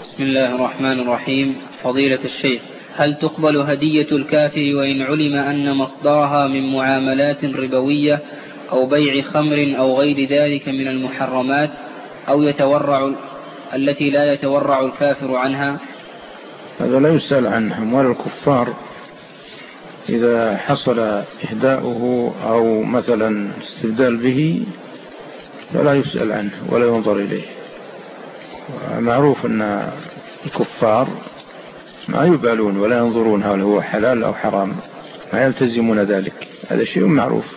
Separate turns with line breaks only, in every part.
بسم الله الرحمن الرحيم. فضيلة الشيخ، هل تقبل هدية الكافر وإن علم أن مصدرها من معاملات ربوية أو بيع خمر أو غير ذلك من المحرمات أو التي لا يتورع الكافر عنها؟
هذا لا يسأل عنه. أموال الكفار إذا حصل إهداؤه أو مثلا استبدال به فلا يسأل عنه ولا ينظر إليه. معروف أن الكفار ما يبالون ولا ينظرون هل هو حلال أو حرام، ما يلتزمون ذلك، هذا شيء معروف.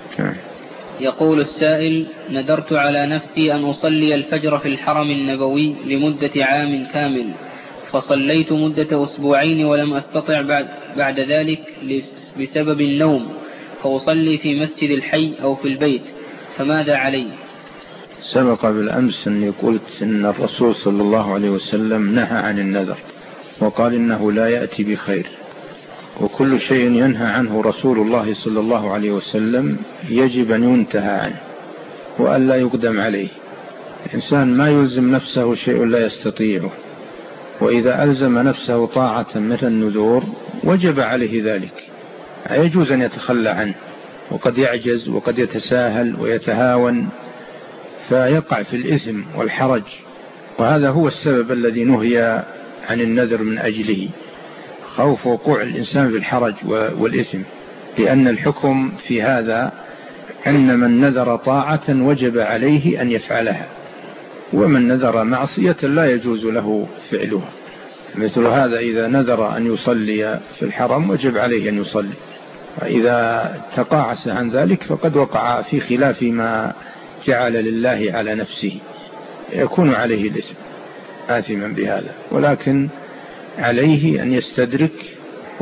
يقول السائل: ندرت على نفسي أن أصلي الفجر في الحرم النبوي لمدة عام كامل، فصليت مدة أسبوعين ولم أستطع بعد ذلك بسبب النوم، فأصلي في مسجد الحي أو في البيت، فماذا علي؟
سبق بالأمس أن قلت إن الرسول صلى الله عليه وسلم نهى عن النذر وقال إنه لا يأتي بخير، وكل شيء ينهى عنه رسول الله صلى الله عليه وسلم يجب أن ينتهى عنه وأن لا يقدم عليه. الإنسان ما يلزم نفسه شيء لا يستطيعه، وإذا ألزم نفسه طاعة مثل النذور وجب عليه ذلك، يجوز أن يتخلى عنه، وقد يعجز وقد يتساهل ويتهاون فيقع في الإثم والحرج، وهذا هو السبب الذي نهي عن النذر من أجله، خوف وقوع الإنسان في الحرج والإثم، لأن الحكم في هذا أن من نذر طاعة وجب عليه أن يفعلها، ومن نذر معصية لا يجوز له فعلها. مثل هذا إذا نذر أن يصلي في الحرم وجب عليه أن يصلي، وإذا تقاعس عن ذلك فقد وقع في خلاف ما جعل لله على نفسه، يكون عليه الإثم آثما بهذا، ولكن عليه أن يستدرك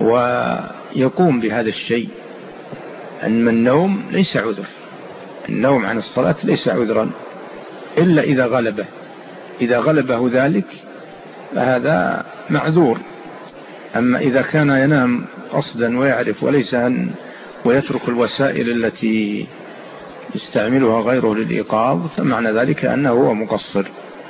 ويقوم بهذا الشيء. أن النوم ليس عذر، النوم عن الصلاة ليس عذرا إلا إذا غلبه ذلك فهذا معذور. أما إذا كان ينام قصدا ويعرف وليس ويترك الوسائل التي يستعملها غيره للإيقاظ فمعنى ذلك أنه هو مقصر.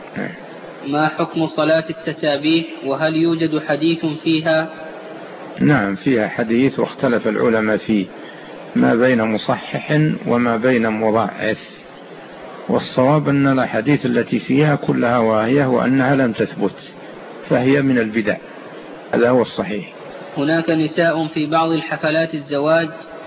ما حكم صلاة التسابيح، وهل يوجد حديث فيها؟
نعم، فيها حديث واختلف العلماء فيه، ما بين مصحح وما بين مضاعف، والصواب أن الحديث التي فيها كلها واهية وأنها لم تثبت فهي من البدع، هذا هو الصحيح.
هناك نساء في بعض الحفلات الزواج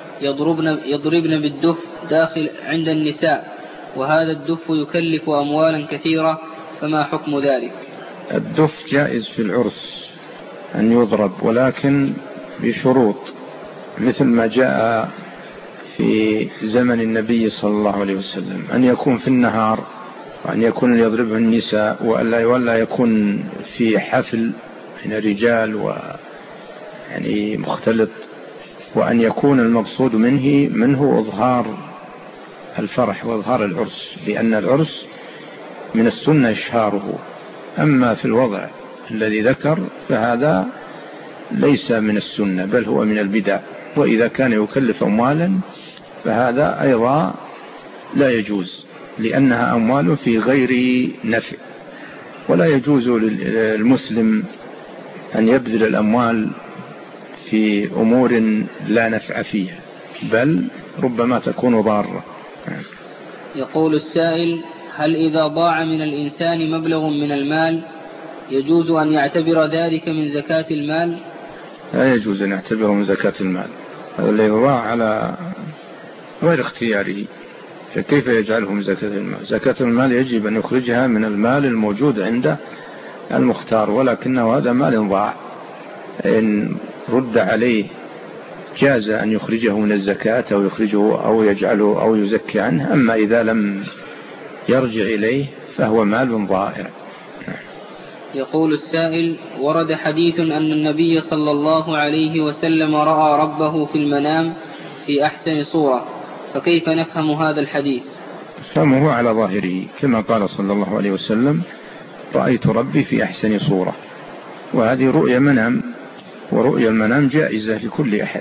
يضربن بالدف داخل عند النساء، وهذا الدف يكلف أموالا كثيرة، فما حكم ذلك؟
الدف جائز في العرس أن يضرب، ولكن بشروط، مثل ما جاء في زمن النبي صلى الله عليه وسلم، أن يكون في النهار، وأن يكون يضربه النساء، ولا يكون في حفل من رجال يعني مختلط، وأن يكون المقصود منه إظهار الفرح وإظهار العرس، لأن العرس من السنة إشهاره. أما في الوضع الذي ذكر فهذا ليس من السنة بل هو من البدع، وإذا كان يكلف أموالا فهذا أيضا لا يجوز، لأنها أموال في غير نفع، ولا يجوز للمسلم أن يبذل الأموال في أمور لا نفع فيها، بل ربما تكون ضارة.
يقول السائل: هل إذا ضاع من الإنسان مبلغ من المال يجوز أن يعتبر ذلك من زكاة المال؟
لا يجوز أن يعتبره من زكاة المال، هذا الذي ضاع على غير اختياره، فكيف يجعله من زكاة المال؟ زكاة المال يجب أن يخرجها من المال الموجود عند المختار، ولكنه هذا مال ضاع، إن رد عليه جاز أن يخرجه من الزكاة أو يخرجه أو يجعله أو يزكي عنه، أما إذا لم يرجع إليه فهو مال ضائع.
يقول السائل: ورد حديث أن النبي صلى الله عليه وسلم رأى ربه في المنام في أحسن صورة، فكيف نفهم هذا الحديث؟
فهمه على ظاهره، كما قال صلى الله عليه وسلم: رأيت ربي في أحسن صورة، وهذه رؤيا منام، ورؤيا المنام جائزة لكل أحد،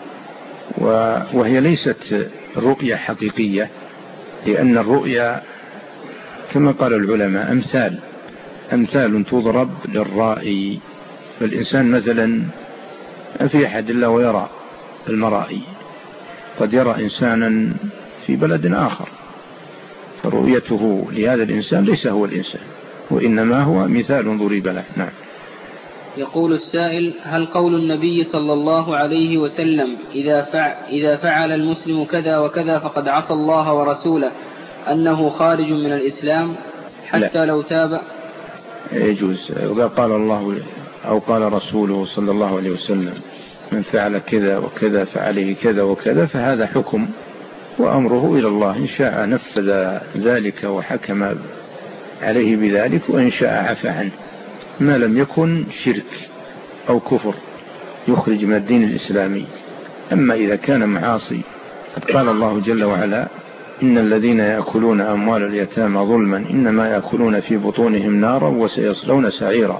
وهي ليست رؤيا حقيقية، لأن الرؤيا كما قال العلماء أمثال، أمثال تضرب للرائي. فالإنسان مثلا في أحد إلا ويرى المرائي، قد يرى إنسانا في بلد آخر، فرؤيته لهذا الإنسان ليس هو الإنسان، وإنما هو مثال ضرب له. نعم.
يقول السائل: هل قول النبي صلى الله عليه وسلم إذا فعل المسلم كذا وكذا فقد عصى الله ورسوله أنه خارج من الإسلام حتى لا. لو تاب؟
يجوز. قال الله أو قال رسوله صلى الله عليه وسلم: من فعل كذا وكذا فعليه كذا وكذا، فهذا حكم وأمره إلى الله، إن شاء نفذ ذلك وحكم عليه بذلك، وإن شاء عفى عنه، ما لم يكن شرك أو كفر يخرج من الدين الإسلامي. أما إذا كان معاصي، قد قال الله جل وعلا: إن الذين يأكلون أموال اليتامى ظلما إنما يأكلون في بطونهم نارا وسيصلون سعيرا،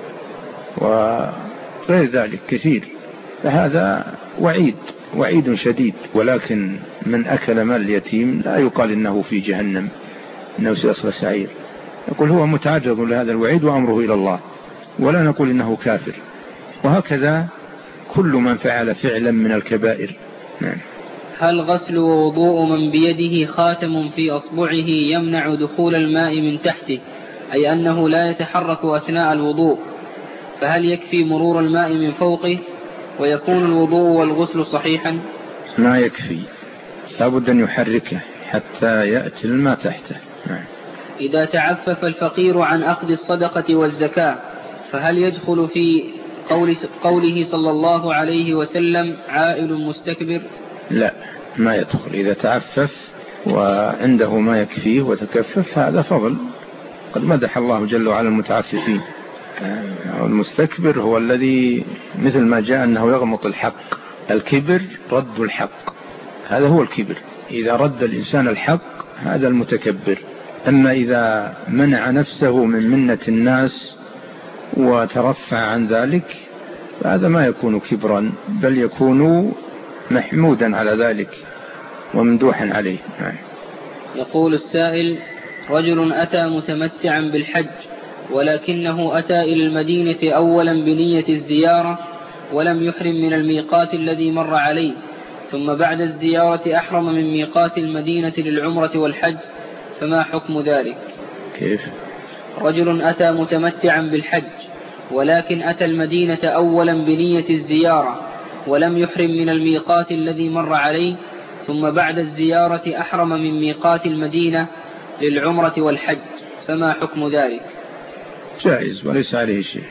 وغير ذلك كثير. فهذا وعيد شديد. ولكن من أكل مال اليتيم لا يقال إنه في جهنم، إنه سيصل سعير، يقول هو متعرض لهذا الوعيد وأمره إلى الله، ولا نقول إنه كافر. وهكذا كل من فعل فعلا من الكبائر. نعم.
هل غسل ووضوء من بيده خاتم في أصبعه يمنع دخول الماء من تحته، أي أنه لا يتحرك أثناء الوضوء، فهل يكفي مرور الماء من فوقه ويكون الوضوء والغسل صحيحا؟
ما يكفي، لابد أن يحركه حتى يأتي الماء تحته. نعم.
إذا تعفف الفقير عن أخذ الصدقة والزكاة، فهل يدخل في قوله صلى الله عليه وسلم: عائل مستكبر؟
لا، ما يدخل. إذا تعفف وعنده ما يكفيه وتكفف هذا فضل، قد مدح الله جل وعلا المتعففين. المستكبر هو الذي مثل ما جاء أنه يغمط الحق. الكبر رد الحق، هذا هو الكبر. إذا رد الإنسان الحق هذا المتكبر. أما إذا منع نفسه من منة الناس وترفع عن ذلك فهذا ما يكون كبرا، بل يكون محمودا على ذلك وممدوحا عليه.
يقول السائل: رجل أتى متمتعا بالحج، ولكنه أتى إلى المدينة أولا بنية الزيارة ولم يحرم من الميقات الذي مر عليه، ثم بعد الزيارة أحرم من ميقات المدينة للعمرة والحج، فما حكم ذلك؟
كيف؟
رجل أتى متمتعا بالحج، ولكن أتى المدينة أولا بنية الزيارة ولم يحرم من الميقات الذي مر عليه، ثم بعد الزيارة أحرم من ميقات المدينة للعمرة والحج، فما حكم ذلك؟
جائز وليس عليه شيء.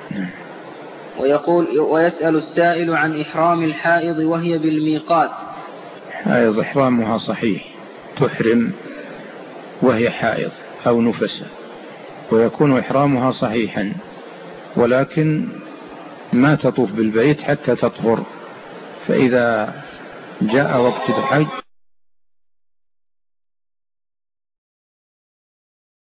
ويسأل السائل عن إحرام الحائض وهي بالميقات.
حائض إحرامها صحيح، تحرم وهي حائض أو نفسة، ويكون إحرامها صحيحا، ولكن ما تطوف بالبيت حتى تطهر، فإذا جاء وقت الحج